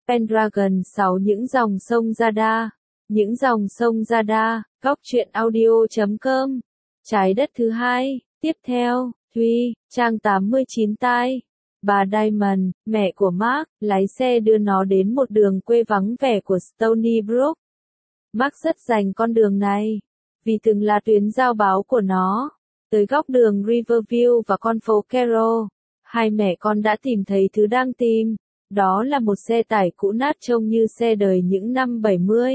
Pendragon 6 những dòng sông Jada. Những dòng sông Jada, góc truyện audio.com. Trái đất thứ hai. Tiếp theo, Thuy, trang 89 tai. Bà Diamond, mẹ của Mark, lái xe đưa nó đến một đường quê vắng vẻ của Stony Brook. Mark rất dành con đường này, vì từng là tuyến giao báo của nó. Tới góc đường Riverview và con phố Carroll, hai mẹ con đã tìm thấy thứ đang tìm. Đó là một xe tải cũ nát trông như xe đời những năm 70.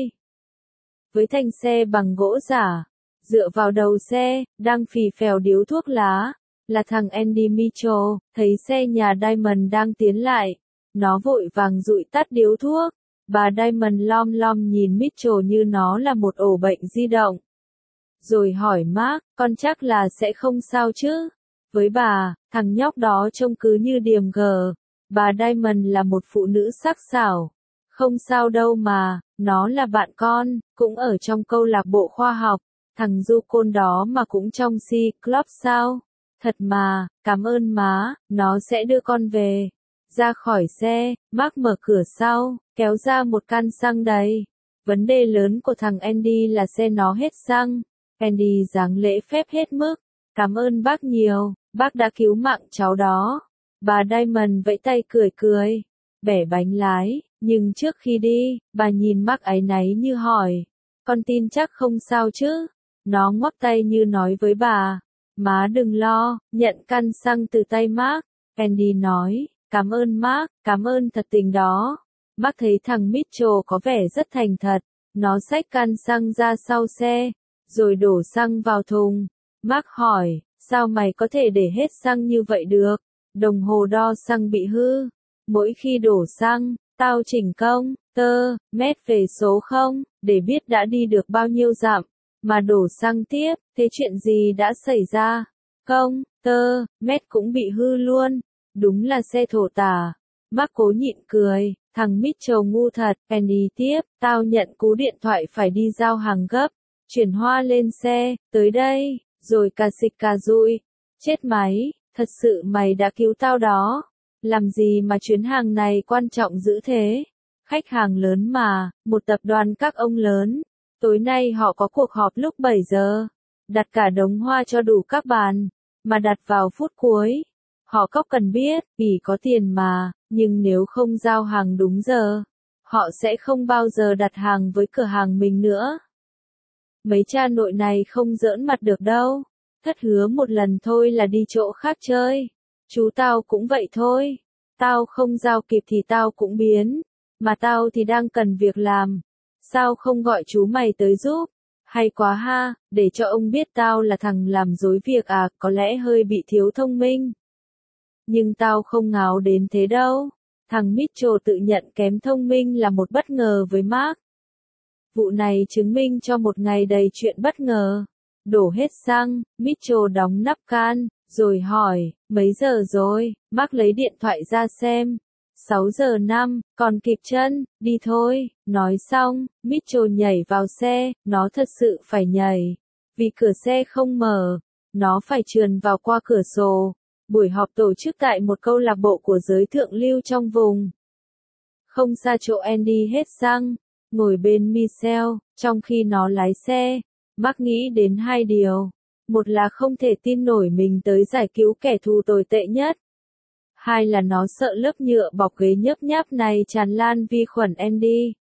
Với thành xe bằng gỗ giả, dựa vào đầu xe, đang phì phèo điếu thuốc lá, là thằng Andy Mitchell. Thấy xe nhà Diamond đang tiến lại, nó vội vàng dụi tắt điếu thuốc. Bà Diamond lom lom nhìn Mitchell như nó là một ổ bệnh di động. Rồi hỏi Mark, con chắc là sẽ không sao chứ? Với bà, thằng nhóc đó trông cứ như điềm gờ. Bà Diamond là một phụ nữ sắc sảo. Không sao đâu mà, nó là bạn con, cũng ở trong câu lạc bộ khoa học. Thằng du côn đó mà cũng trong C-Club sao? Thật mà, cảm ơn má, nó sẽ đưa con về. Ra khỏi xe, Mark mở cửa sau, kéo ra một can xăng đầy. Vấn đề lớn của thằng Andy là xe nó hết xăng. Andy dáng lễ phép hết mức. Cảm ơn bác nhiều, bác đã cứu mạng cháu đó. Bà Diamond vẫy tay cười cười, bẻ bánh lái, nhưng trước khi đi, bà nhìn Mark áy náy như hỏi, con tin chắc không sao chứ? Nó ngoắc tay như nói với bà, má đừng lo, nhận can xăng từ tay Mark. Andy nói, cảm ơn Mark, cảm ơn thật tình đó. Mark thấy thằng Mitchell có vẻ rất thành thật, nó xách can xăng ra sau xe, rồi đổ xăng vào thùng. Mark hỏi, sao mày có thể để hết xăng như vậy được? Đồng hồ đo xăng bị hư. Mỗi khi đổ xăng, tao chỉnh công, mét về số không, để biết đã đi được bao nhiêu dặm. Mà đổ xăng tiếp, thế chuyện gì đã xảy ra? Công, mét cũng bị hư luôn. Đúng là xe thổ tả. Mark cố nhịn cười, thằng Mitchell ngu thật. Andy tiếp, tao nhận cú điện thoại phải đi giao hàng gấp. Chuyển hoa lên xe, tới đây, rồi cà xịch cà rụi. Chết máy, thật sự mày đã cứu tao đó. Làm gì mà chuyến hàng này quan trọng dữ thế? Khách hàng lớn mà, một tập đoàn các ông lớn. Tối nay họ có cuộc họp lúc 7 giờ. Đặt cả đống hoa cho đủ các bàn, mà đặt vào phút cuối. Họ cóc cần biết, vì có tiền mà, nhưng nếu không giao hàng đúng giờ, họ sẽ không bao giờ đặt hàng với cửa hàng mình nữa. Mấy cha nội này không giỡn mặt được đâu. Thất hứa một lần thôi là đi chỗ khác chơi. Chú tao cũng vậy thôi. Tao không giao kịp thì tao cũng biến. Mà tao thì đang cần việc làm. Sao không gọi chú mày tới giúp? Hay quá ha, để cho ông biết tao là thằng làm dối việc à, có lẽ hơi bị thiếu thông minh. Nhưng tao không ngáo đến thế đâu. Thằng Mitchell tự nhận kém thông minh là một bất ngờ với Mark. Vụ này chứng minh cho một ngày đầy chuyện bất ngờ. Đổ hết xăng, Mitchell đóng nắp can, rồi hỏi, mấy giờ rồi? Mark lấy điện thoại ra xem. 6 giờ 5, còn kịp chân, đi thôi. Nói xong, Mitchell nhảy vào xe, nó thật sự phải nhảy. Vì cửa xe không mở, nó phải trườn vào qua cửa sổ. Buổi họp tổ chức tại một câu lạc bộ của giới thượng lưu trong vùng. Không xa chỗ Andy hết xăng, ngồi bên Michelle, trong khi nó lái xe. Mark nghĩ đến hai điều. Một là không thể tin nổi mình tới giải cứu kẻ thù tồi tệ nhất. Hai là nó sợ lớp nhựa bọc ghế nhớp nháp này tràn lan vi khuẩn Andy.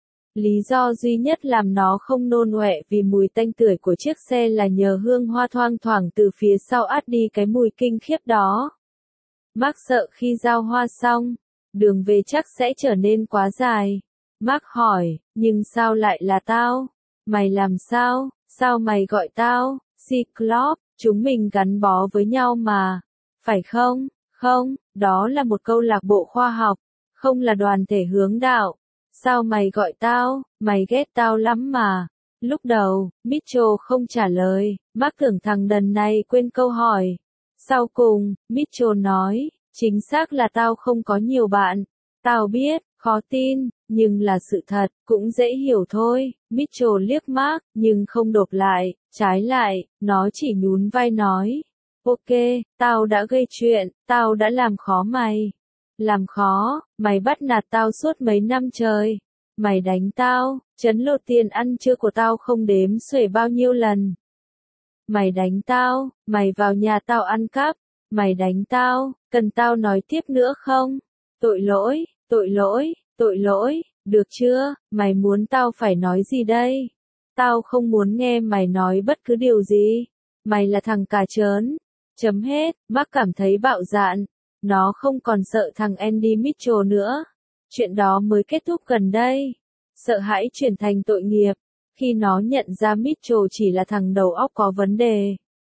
Lý do duy nhất làm nó không nôn ọe vì mùi tanh tưởi của chiếc xe là nhờ hương hoa thoang thoảng từ phía sau át đi cái mùi kinh khiếp đó. Mark sợ khi giao hoa xong, đường về chắc sẽ trở nên quá dài. Mark hỏi, nhưng sao lại là tao? Mày làm sao? Sao mày gọi tao? C-Club, chúng mình gắn bó với nhau mà. Phải không? Không, đó là một câu lạc bộ khoa học, không là đoàn thể hướng đạo. Sao mày gọi tao? Mày ghét tao lắm mà. Lúc đầu, Mitchell không trả lời, Mark tưởng thằng đần này quên câu hỏi. Sau cùng, Mitchell nói, chính xác là tao không có nhiều bạn. Tao biết, khó tin, nhưng là sự thật, cũng dễ hiểu thôi. Mitchell liếc Mark, nhưng không đột lại, trái lại, nó chỉ nhún vai nói. Ok, tao đã gây chuyện, tao đã làm khó mày. Làm khó, mày bắt nạt tao suốt mấy năm trời. Mày đánh tao, trấn lột tiền ăn trưa của tao không đếm xuể bao nhiêu lần. Mày đánh tao, mày vào nhà tao ăn cắp. Mày đánh tao, cần tao nói tiếp nữa không? Tội lỗi, tội lỗi, tội lỗi, được chưa, mày muốn tao phải nói gì đây? Tao không muốn nghe mày nói bất cứ điều gì. Mày là thằng cà trớn. Chấm hết, Mark cảm thấy bạo dạn. Nó không còn sợ thằng Andy Mitchell nữa. Chuyện đó mới kết thúc gần đây. Sợ hãi chuyển thành tội nghiệp, khi nó nhận ra Mitchell chỉ là thằng đầu óc có vấn đề.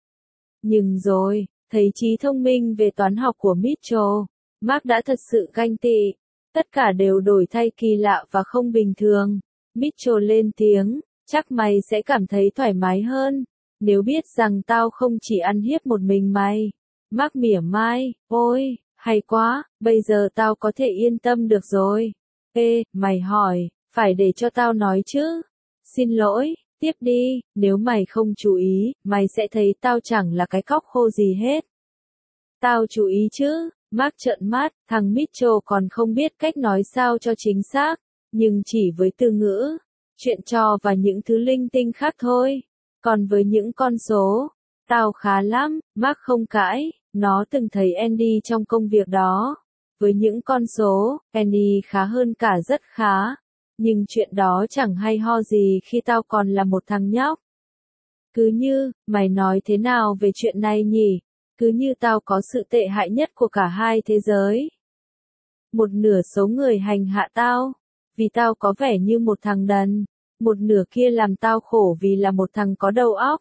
Nhưng rồi, thấy trí thông minh về toán học của Mitchell, Mark đã thật sự ganh tị. Tất cả đều đổi thay kỳ lạ và không bình thường. Mitchell lên tiếng, chắc mày sẽ cảm thấy thoải mái hơn, nếu biết rằng tao không chỉ ăn hiếp một mình mày. Mark mỉa mai, ôi, hay quá, bây giờ tao có thể yên tâm được rồi. Ê, mày hỏi, phải để cho tao nói chứ? Xin lỗi, tiếp đi, nếu mày không chú ý, mày sẽ thấy tao chẳng là cái cóc khô gì hết. Tao chú ý chứ, Mark trợn mắt, thằng Mitchell còn không biết cách nói sao cho chính xác, nhưng chỉ với từ ngữ, chuyện trò và những thứ linh tinh khác thôi. Còn với những con số, tao khá lắm, Mark không cãi, nó từng thấy Andy trong công việc đó. Với những con số, Andy khá hơn cả rất khá. Nhưng chuyện đó chẳng hay ho gì khi tao còn là một thằng nhóc. Cứ như, mày nói thế nào về chuyện này nhỉ? Cứ như tao có sự tệ hại nhất của cả hai thế giới. Một nửa số người hành hạ tao, vì tao có vẻ như một thằng đần. Một nửa kia làm tao khổ vì là một thằng có đầu óc.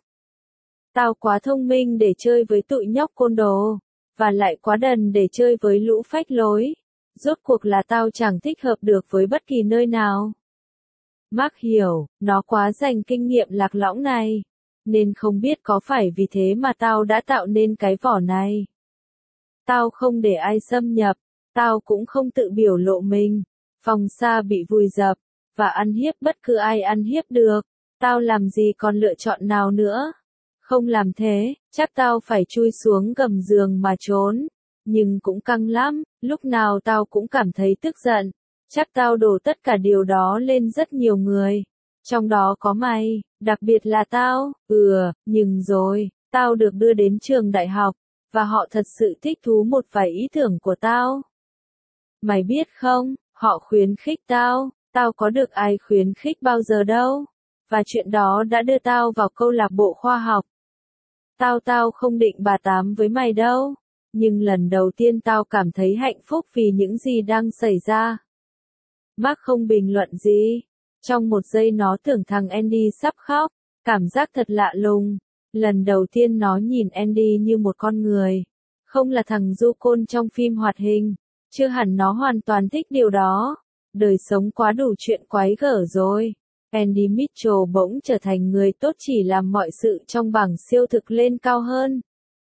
Tao quá thông minh để chơi với tụi nhóc côn đồ, và lại quá đần để chơi với lũ phách lối. Rốt cuộc là tao chẳng thích hợp được với bất kỳ nơi nào. Mark hiểu, nó quá dành kinh nghiệm lạc lõng này, nên không biết có phải vì thế mà tao đã tạo nên cái vỏ này. Tao không để ai xâm nhập, tao cũng không tự biểu lộ mình. Phòng xa bị vùi dập, và ăn hiếp bất cứ ai ăn hiếp được. Tao làm gì còn lựa chọn nào nữa? Không làm thế, chắc tao phải chui xuống gầm giường mà trốn. Nhưng cũng căng lắm, lúc nào tao cũng cảm thấy tức giận. Chắc tao đổ tất cả điều đó lên rất nhiều người. Trong đó có mày, đặc biệt là tao. Nhưng rồi, tao được đưa đến trường đại học, và họ thật sự thích thú một vài ý tưởng của tao. Mày biết không, họ khuyến khích tao có được ai khuyến khích bao giờ đâu. Và chuyện đó đã đưa tao vào câu lạc bộ khoa học. Tao không định bà tám với mày đâu. Nhưng lần đầu tiên tao cảm thấy hạnh phúc vì những gì đang xảy ra. Mark không bình luận gì. Trong một giây nó tưởng thằng Andy sắp khóc. Cảm giác thật lạ lùng. Lần đầu tiên nó nhìn Andy như một con người. Không là thằng du côn trong phim hoạt hình. Chưa hẳn nó hoàn toàn thích điều đó. Đời sống quá đủ chuyện quái gở rồi. Andy Mitchell bỗng trở thành người tốt chỉ làm mọi sự trong bảng siêu thực lên cao hơn.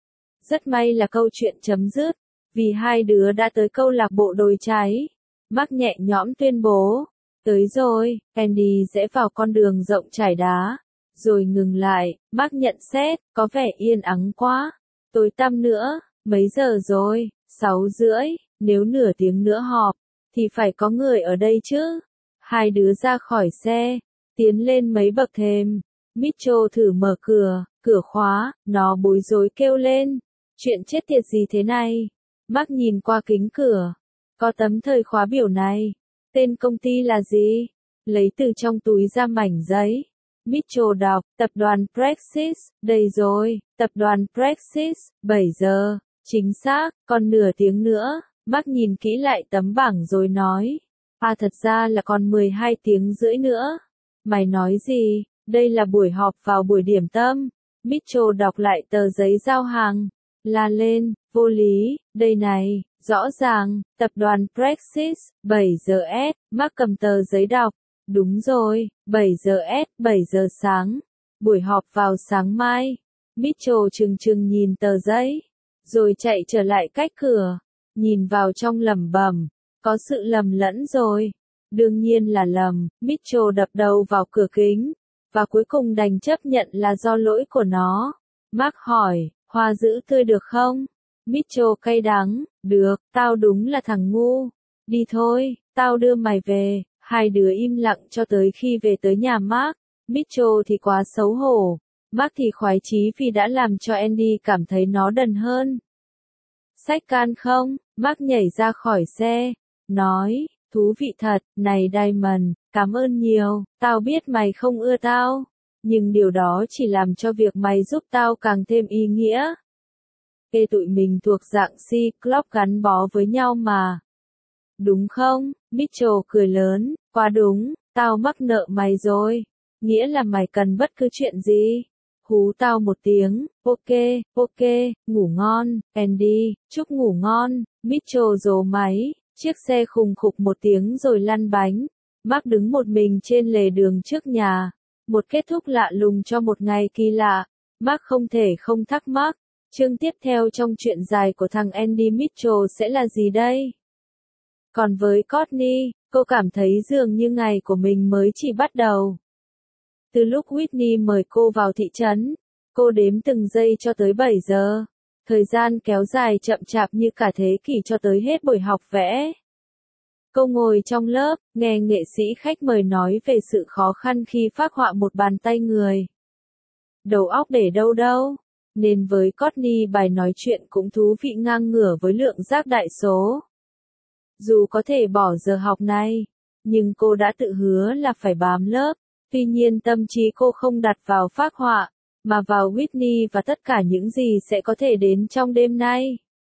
Rất may là câu chuyện chấm dứt, vì hai đứa đã tới câu lạc bộ đồi cháy. Mark nhẹ nhõm tuyên bố, tới rồi, Andy rẽ vào con đường rộng trải đá. Rồi ngừng lại, Mark nhận xét, có vẻ yên ắng quá. Tối tăm nữa, mấy giờ rồi? 6:30, nếu nửa tiếng nữa họp, thì phải có người ở đây chứ. Hai đứa ra khỏi xe, tiến lên mấy bậc thềm. Mitchell thử mở cửa khóa, nó bối rối kêu lên. Chuyện chết tiệt gì thế này? Mark nhìn qua kính cửa. Có tấm thời khóa biểu này. Tên công ty là gì? Lấy từ trong túi ra mảnh giấy. Mitchell đọc, tập đoàn Praxis, đây rồi, tập đoàn Praxis, 7 giờ, chính xác, còn nửa tiếng nữa. Mark nhìn kỹ lại tấm bảng rồi nói. Thật ra là còn 12 tiếng rưỡi nữa. Mày nói gì? Đây là buổi họp vào buổi điểm tâm. Mitchell đọc lại tờ giấy giao hàng. La lên, vô lý, đây này, rõ ràng, tập đoàn Praxis, 7 giờ S. Mark cầm tờ giấy đọc. Đúng rồi, 7 giờ S, 7 giờ sáng. Buổi họp vào sáng mai. Mitchell trừng nhìn tờ giấy, rồi chạy trở lại cách cửa. Nhìn vào trong lẩm bẩm, có sự lầm lẫn rồi. Đương nhiên là lầm. Mitchell đập đầu vào cửa kính, và cuối cùng đành chấp nhận là do lỗi của nó. Mark hỏi, hoa giữ tươi được không? Mitchell cay đắng, được, tao đúng là thằng ngu. Đi thôi, tao đưa mày về. Hai đứa im lặng cho tới khi về tới nhà Mark. Mitchell thì quá xấu hổ. Mark thì khoái chí vì đã làm cho Andy cảm thấy nó đần hơn. Xách can không? Mark nhảy ra khỏi xe. Nói, thú vị thật, này Diamond, cảm ơn nhiều, tao biết mày không ưa tao. Nhưng điều đó chỉ làm cho việc mày giúp tao càng thêm ý nghĩa. Tụi mình thuộc dạng C-Club gắn bó với nhau mà. Đúng không? Mitchell cười lớn, quá đúng, tao mắc nợ mày rồi. Nghĩa là mày cần bất cứ chuyện gì. Hú tao một tiếng, ok, ngủ ngon, Andy, chúc ngủ ngon. Mitchell rồ máy, chiếc xe khùng khục một tiếng rồi lăn bánh. Mark đứng một mình trên lề đường trước nhà. Một kết thúc lạ lùng cho một ngày kỳ lạ. Mark không thể không thắc mắc. Chương tiếp theo trong chuyện dài của thằng Andy Mitchell sẽ là gì đây? Còn với Courtney, cô cảm thấy dường như ngày của mình mới chỉ bắt đầu. Từ lúc Whitney mời cô vào thị trấn, cô đếm từng giây cho tới 7 giờ. Thời gian kéo dài chậm chạp như cả thế kỷ cho tới hết buổi học vẽ. Cô ngồi trong lớp, nghe nghệ sĩ khách mời nói về sự khó khăn khi phác họa một bàn tay người. Đầu óc để đâu? Nên với Courtney bài nói chuyện cũng thú vị ngang ngửa với lượng giác đại số. Dù có thể bỏ giờ học này, nhưng cô đã tự hứa là phải bám lớp. Tuy nhiên tâm trí cô không đặt vào phác họa, mà vào Whitney và tất cả những gì sẽ có thể đến trong đêm nay.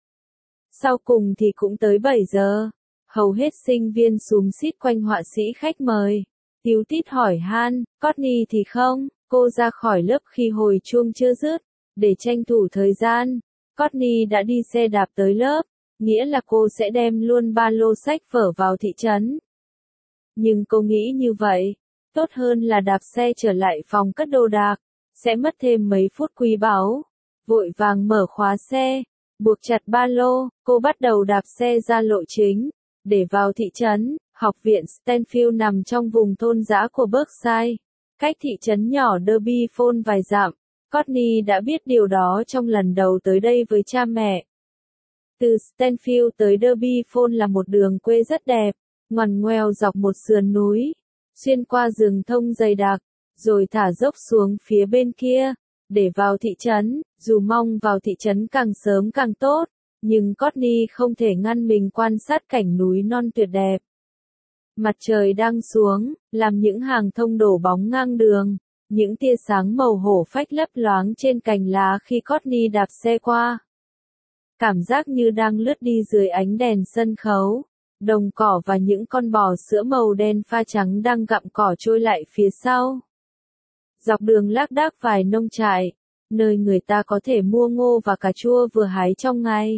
Sau cùng thì cũng tới 7 giờ. Hầu hết sinh viên xúm xít quanh họa sĩ khách mời. Tíu tít hỏi han, Courtney thì không, cô ra khỏi lớp khi hồi chuông chưa dứt. Để tranh thủ thời gian, Courtney đã đi xe đạp tới lớp, nghĩa là cô sẽ đem luôn ba lô sách vở vào thị trấn. Nhưng cô nghĩ như vậy, tốt hơn là đạp xe trở lại phòng cất đồ đạc, sẽ mất thêm mấy phút quý báu. Vội vàng mở khóa xe, buộc chặt ba lô, cô bắt đầu đạp xe ra lộ chính, để vào thị trấn. Học viện Stanfield nằm trong vùng thôn dã của Berkshire, cách thị trấn nhỏ Derby Falls vài dặm. Courtney đã biết điều đó trong lần đầu tới đây với cha mẹ. Từ Stanfield tới Derby Falls là một đường quê rất đẹp, ngoằn ngoèo dọc một sườn núi, xuyên qua rừng thông dày đặc, rồi thả dốc xuống phía bên kia, để vào thị trấn. Dù mong vào thị trấn càng sớm càng tốt, nhưng Courtney không thể ngăn mình quan sát cảnh núi non tuyệt đẹp. Mặt trời đang xuống, làm những hàng thông đổ bóng ngang đường. Những tia sáng màu hổ phách lấp loáng trên cành lá khi Courtney đạp xe qua. Cảm giác như đang lướt đi dưới ánh đèn sân khấu. Đồng cỏ và những con bò sữa màu đen pha trắng đang gặm cỏ trôi lại phía sau. Dọc đường lác đác vài nông trại, nơi người ta có thể mua ngô và cà chua vừa hái trong ngày.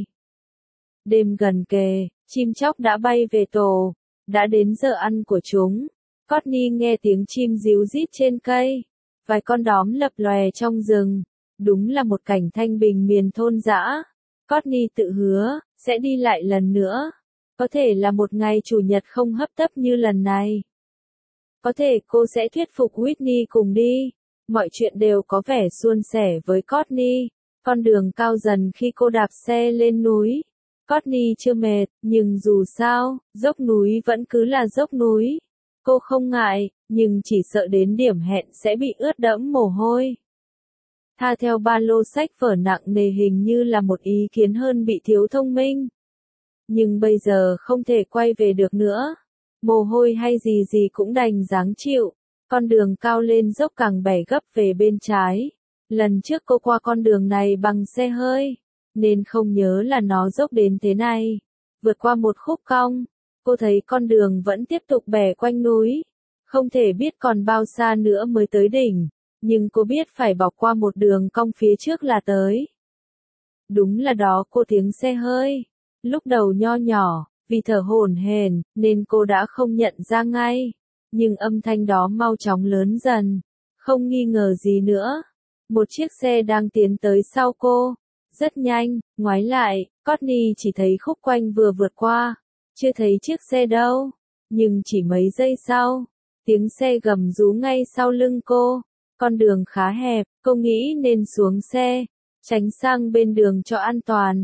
Đêm gần kề, chim chóc đã bay về tổ, đã đến giờ ăn của chúng. Courtney nghe tiếng chim ríu rít trên cây. Vài con đóm lập lòe trong rừng. Đúng là một cảnh thanh bình miền thôn dã. Courtney tự hứa, sẽ đi lại lần nữa. Có thể là một ngày chủ nhật không hấp tấp như lần này. Có thể cô sẽ thuyết phục Whitney cùng đi. Mọi chuyện đều có vẻ suôn sẻ với Courtney. Con đường cao dần khi cô đạp xe lên núi. Courtney chưa mệt, nhưng dù sao, dốc núi vẫn cứ là dốc núi. Cô không ngại, nhưng chỉ sợ đến điểm hẹn sẽ bị ướt đẫm mồ hôi. Tha theo ba lô sách vở nặng nề hình như là một ý kiến hơn bị thiếu thông minh. Nhưng bây giờ không thể quay về được nữa. Mồ hôi hay gì gì cũng đành gắng chịu. Con đường cao lên dốc càng bẻ gấp về bên trái. Lần trước cô qua con đường này bằng xe hơi, nên không nhớ là nó dốc đến thế này. Vượt qua một khúc cong, cô thấy con đường vẫn tiếp tục bẻ quanh núi. Không thể biết còn bao xa nữa mới tới đỉnh, nhưng cô biết phải bọc qua một đường cong phía trước là tới. Đúng là đó cô tiếng xe hơi. Lúc đầu nho nhỏ, vì thở hổn hển, nên cô đã không nhận ra ngay. Nhưng âm thanh đó mau chóng lớn dần. Không nghi ngờ gì nữa. Một chiếc xe đang tiến tới sau cô. Rất nhanh, ngoái lại, Courtney chỉ thấy khúc quanh vừa vượt qua. Chưa thấy chiếc xe đâu. Nhưng chỉ mấy giây sau, tiếng xe gầm rú ngay sau lưng cô. Con đường khá hẹp, cô nghĩ nên xuống xe, tránh sang bên đường cho an toàn.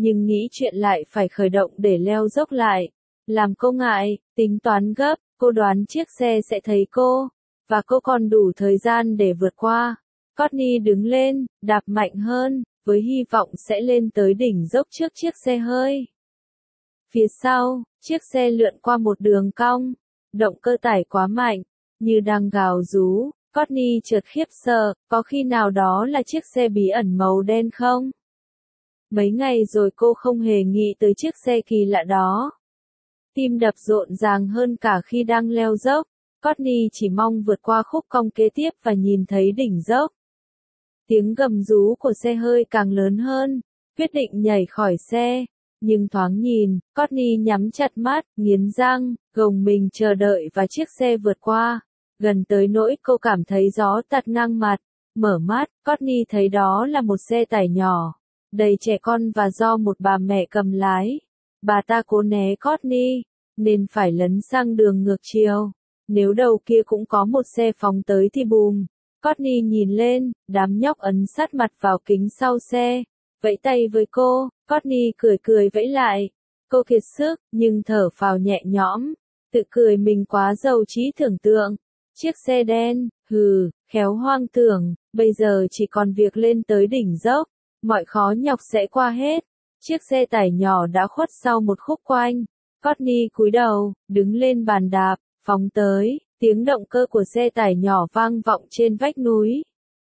nhưng nghĩ chuyện lại phải khởi động để leo dốc lại. Làm cô ngại, tính toán gấp, cô đoán chiếc xe sẽ thấy cô, và cô còn đủ thời gian để vượt qua. Courtney đứng lên, đạp mạnh hơn, với hy vọng sẽ lên tới đỉnh dốc trước chiếc xe hơi. Phía sau, chiếc xe lượn qua một đường cong, động cơ tải quá mạnh, như đang gào rú. Courtney chợt khiếp sợ, có khi nào đó là chiếc xe bí ẩn màu đen không? Mấy ngày rồi cô không hề nghĩ tới chiếc xe kỳ lạ đó. Tim đập rộn ràng hơn cả khi đang leo dốc. Courtney chỉ mong vượt qua khúc cong kế tiếp và nhìn thấy đỉnh dốc. Tiếng gầm rú của xe hơi càng lớn hơn, quyết định nhảy khỏi xe. Nhưng thoáng nhìn, Courtney nhắm chặt mắt, nghiến răng, gồng mình chờ đợi và chiếc xe vượt qua. Gần tới nỗi cô cảm thấy gió tạt ngang mặt. Mở mắt, Courtney thấy đó là một xe tải nhỏ, đầy trẻ con và do một bà mẹ cầm lái. Bà ta cố né Courtney, nên phải lấn sang đường ngược chiều. Nếu đầu kia cũng có một xe phóng tới thì bùm. Courtney nhìn lên, đám nhóc ấn sát mặt vào kính sau xe, vẫy tay với cô. Courtney cười cười vẫy lại. Cô kiệt sức, nhưng thở phào nhẹ nhõm, tự cười mình quá giàu trí tưởng tượng. Chiếc xe đen, khéo hoang tưởng, bây giờ chỉ còn việc lên tới đỉnh dốc, mọi khó nhọc sẽ qua hết. Chiếc xe tải nhỏ đã khuất sau một khúc quanh. Courtney cúi đầu, đứng lên bàn đạp, phóng tới, tiếng động cơ của xe tải nhỏ vang vọng trên vách núi.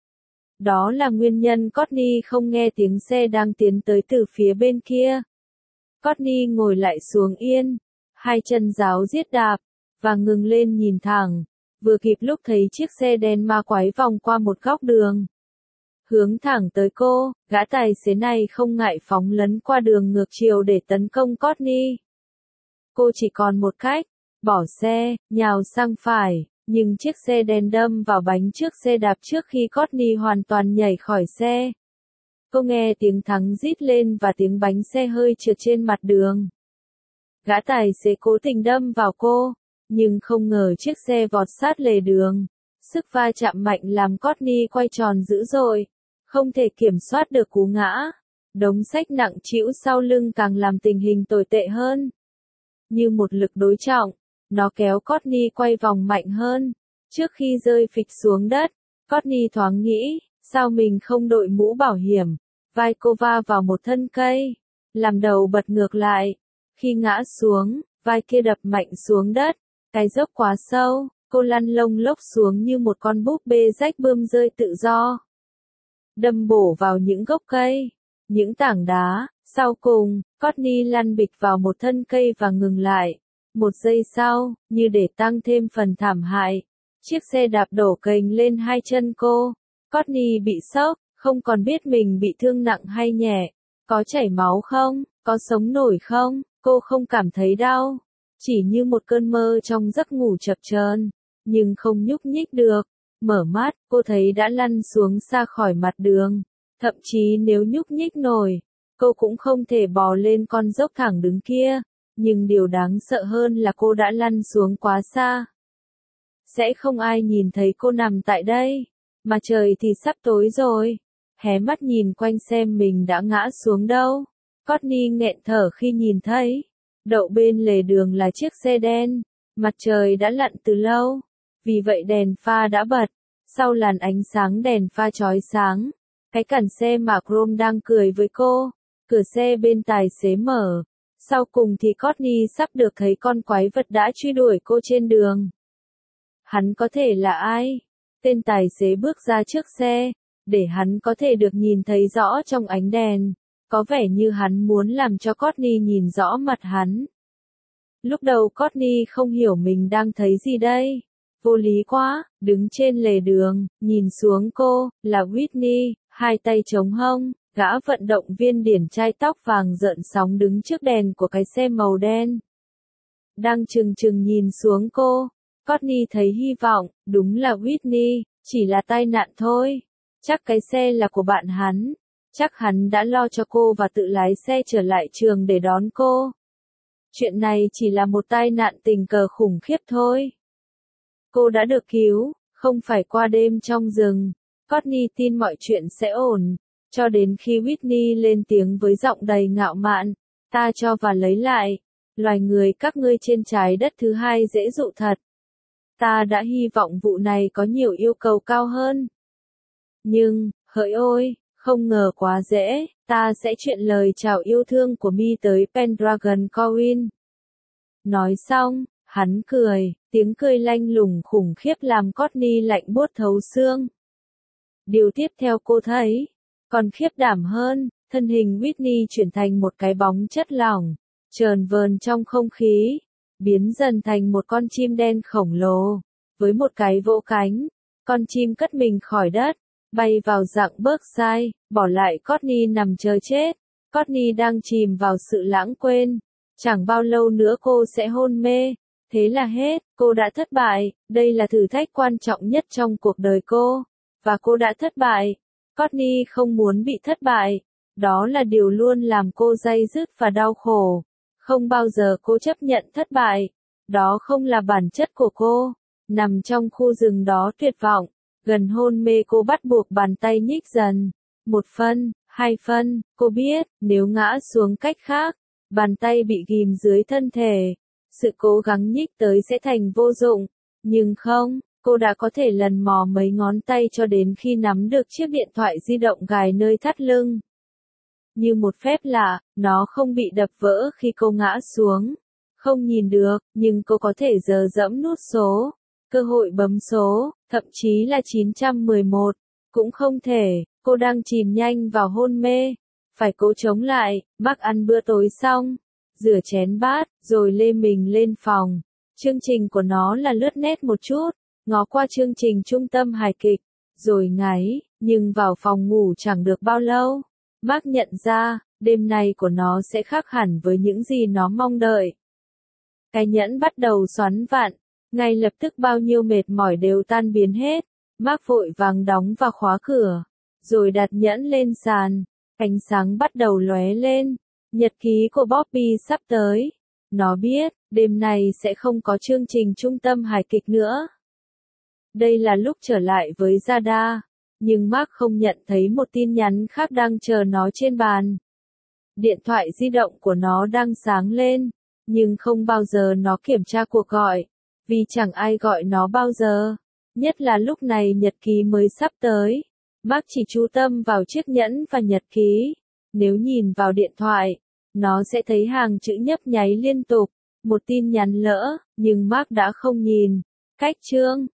Đó là nguyên nhân Courtney không nghe tiếng xe đang tiến tới từ phía bên kia. Courtney ngồi lại xuống yên, hai chân ráo riết đạp, và ngừng lên nhìn thẳng, vừa kịp lúc thấy chiếc xe đen ma quái vòng qua một góc đường. Hướng thẳng tới cô, gã tài xế này không ngại phóng lấn qua đường ngược chiều để tấn công Courtney. Cô chỉ còn một cách, bỏ xe, nhào sang phải, nhưng chiếc xe đen đâm vào bánh trước xe đạp trước khi Courtney hoàn toàn nhảy khỏi xe. Cô nghe tiếng thắng rít lên và tiếng bánh xe hơi trượt trên mặt đường. Gã tài xế cố tình đâm vào cô, nhưng không ngờ chiếc xe vọt sát lề đường. Sức va chạm mạnh làm Courtney quay tròn dữ dội, không thể kiểm soát được cú ngã. Đống xách nặng trĩu sau lưng càng làm tình hình tồi tệ hơn. Như một lực đối trọng, nó kéo Courtney quay vòng mạnh hơn. Trước khi rơi phịch xuống đất, Courtney thoáng nghĩ, sao mình không đội mũ bảo hiểm. Vai cô va vào một thân cây, làm đầu bật ngược lại. Khi ngã xuống, vai kia đập mạnh xuống đất. Cái dốc quá sâu, cô lăn lông lốc xuống như một con búp bê rách bươm rơi tự do. Đâm bổ vào những gốc cây, những tảng đá. Sau cùng, Courtney lăn bịch vào một thân cây và ngừng lại. Một giây sau, như để tăng thêm phần thảm hại, chiếc xe đạp đổ kềnh lên hai chân cô. Courtney bị sốc, không còn biết mình bị thương nặng hay nhẹ. Có chảy máu không? Có sống nổi không? Cô không cảm thấy đau. Chỉ như một cơn mơ trong giấc ngủ chập chờn, nhưng không nhúc nhích được. Mở mắt, cô thấy đã lăn xuống xa khỏi mặt đường. Thậm chí nếu nhúc nhích nổi, cô cũng không thể bò lên con dốc thẳng đứng kia. Nhưng điều đáng sợ hơn là cô đã lăn xuống quá xa. Sẽ không ai nhìn thấy cô nằm tại đây, mà trời thì sắp tối rồi. Hé mắt nhìn quanh xem mình đã ngã xuống đâu. Courtney nghẹn thở khi nhìn thấy, đậu bên lề đường là chiếc xe đen. Mặt trời đã lặn từ lâu, vì vậy đèn pha đã bật. Sau làn ánh sáng đèn pha chói sáng, cái cản xe mà Chrome đang cười với cô. Cửa xe bên tài xế mở. Sau cùng thì Courtney sắp được thấy con quái vật đã truy đuổi cô trên đường. Hắn có thể là ai? Tên tài xế bước ra trước xe, để hắn có thể được nhìn thấy rõ trong ánh đèn. Có vẻ như hắn muốn làm cho Courtney nhìn rõ mặt hắn. Lúc đầu Courtney không hiểu mình đang thấy gì đây. Vô lý quá, đứng trên lề đường, nhìn xuống cô, là Whitney, hai tay chống hông. Gã vận động viên điển trai tóc vàng rợn sóng đứng trước đèn của cái xe màu đen. Đang chừng chừng nhìn xuống cô, Courtney thấy hy vọng, đúng là Whitney, chỉ là tai nạn thôi. Chắc cái xe là của bạn hắn. Chắc hắn đã lo cho cô và tự lái xe trở lại trường để đón cô. Chuyện này chỉ là một tai nạn tình cờ khủng khiếp thôi. Cô đã được cứu, không phải qua đêm trong rừng. Courtney tin mọi chuyện sẽ ổn. cho đến khi Whitney lên tiếng với giọng đầy ngạo mạn, ta cho và lấy lại, loài người các ngươi trên trái đất thứ hai dễ dụ thật. Ta đã hy vọng vụ này có nhiều yêu cầu cao hơn. Nhưng, hỡi ôi, không ngờ quá dễ, ta sẽ chuyển lời chào yêu thương của mi tới Pendragon Corwin. Nói xong, hắn cười, tiếng cười lanh lùng khủng khiếp làm Courtney lạnh buốt thấu xương. Điều tiếp theo cô thấy, còn khiếp đảm hơn, thân hình Whitney chuyển thành một cái bóng chất lỏng, chờn vờn trong không khí, biến dần thành một con chim đen khổng lồ. Với một cái vỗ cánh, con chim cất mình khỏi đất, bay vào dặng Berkshire, bỏ lại Courtney nằm chờ chết. Courtney đang chìm vào sự lãng quên. Chẳng bao lâu nữa cô sẽ hôn mê. Thế là hết, cô đã thất bại, đây là thử thách quan trọng nhất trong cuộc đời cô. Và cô đã thất bại. Courtney không muốn bị thất bại. Đó là điều luôn làm cô day dứt và đau khổ. Không bao giờ cô chấp nhận thất bại. Đó không là bản chất của cô. Nằm trong khu rừng đó tuyệt vọng, gần hôn mê cô bắt buộc bàn tay nhích dần. 1 phân, 2 phân, cô biết, nếu ngã xuống cách khác, bàn tay bị ghim dưới thân thể. Sự cố gắng nhích tới sẽ thành vô dụng. Nhưng không, cô đã có thể lần mò mấy ngón tay cho đến khi nắm được chiếc điện thoại di động gài nơi thắt lưng. Như một phép lạ, nó không bị đập vỡ khi cô ngã xuống. Không nhìn được, nhưng cô có thể dờ dẫm nút số. Cơ hội bấm số, thậm chí là 911, cũng không thể, cô đang chìm nhanh vào hôn mê. Phải cố chống lại, Mark ăn bữa tối xong, rửa chén bát, rồi lê mình lên phòng. Chương trình của nó là lướt nét một chút, ngó qua chương trình trung tâm hài kịch, rồi ngáy, nhưng vào phòng ngủ chẳng được bao lâu. Mark nhận ra, đêm nay của nó sẽ khác hẳn với những gì nó mong đợi. Cái nhẫn bắt đầu xoắn vặn. Ngay lập tức bao nhiêu mệt mỏi đều tan biến hết. Mark vội vàng đóng và khóa cửa, rồi đặt nhẫn lên sàn. Ánh sáng bắt đầu lóe lên. Nhật ký của Bobby sắp tới. Nó biết, đêm nay sẽ không có chương trình trung tâm hài kịch nữa. Đây là lúc trở lại với Zada. Nhưng Mark không nhận thấy một tin nhắn khác đang chờ nó trên bàn. Điện thoại di động của nó đang sáng lên, nhưng không bao giờ nó kiểm tra cuộc gọi. Vì chẳng ai gọi nó bao giờ. Nhất là lúc này nhật ký mới sắp tới. Mark chỉ chú tâm vào chiếc nhẫn và nhật ký. Nếu nhìn vào điện thoại, nó sẽ thấy hàng chữ nhấp nháy liên tục. Một tin nhắn lỡ, nhưng Mark đã không nhìn. Cách chương